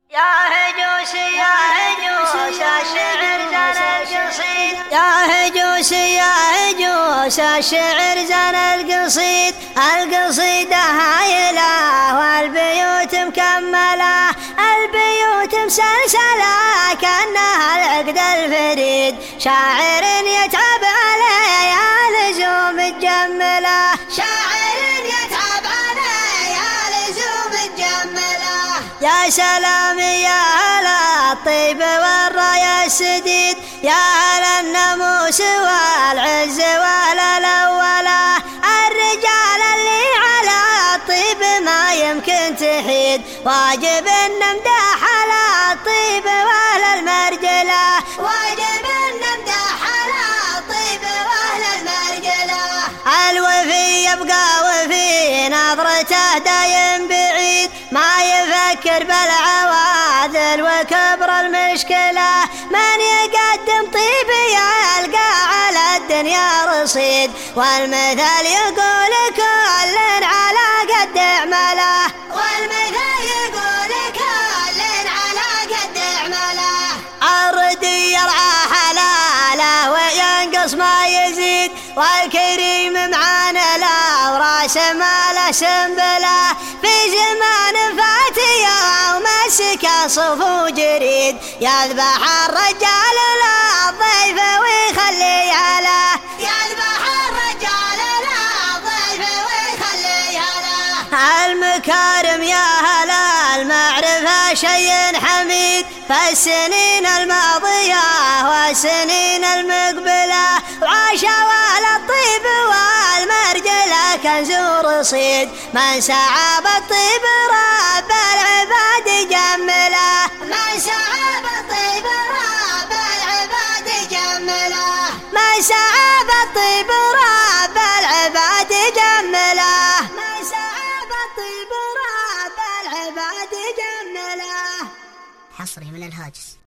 يا هجوس يا هجوس الشعر زان القصيد، يا هجوس يا هجوس الشعر زان القصيد، القصيدة هايلة والبيوت مكملة، البيوت مسلسلة كأنها العقد الفريد، شاعر يتعب عليها لزوم تجمله، شاعر يتعب عليها لزوم تجمله. يا سلام يا هلا الطيب والراية السديد، يا هلا الناموس والعز والأولى، الرجال اللي على الطيب ما يمكن تحيد، واجب نمدح على الطيب واهل المرجلة، واجب نمدح على الطيب واهل المرجلة. الوفي يبقى وفي نظرته دايم بعيد، ما يفكر بالعواذل وكبر المشكلة، من يقدم طيب يلقى على الدنيا رصيد، والمثل يقول كل على قد عمله، والمثل يقول كل على قد عمله. الردي يرعى حلاله وينقص ما يزيد، والكريم معانا له وراس ماله سنبله، في زمان فاتيه ومسك صفو جريد، يذبح الرجال للضيف ويخلي عليه، يذبح الرجال للضيف ويخلي عليه. المكارم يا هلا المعرفة شيء حميد، فالسنين الماضية والسنين المقبلة، وعاشا والطيب والمرجلة كنز ورصيد، من سعى بالطيب رب العباد جمله، من سعى بالطيب رب العباد جمله، من سعى بالطيب رب العباد جمله، من سعى بالطيب رب العباد جمله. حصري من الهاجس.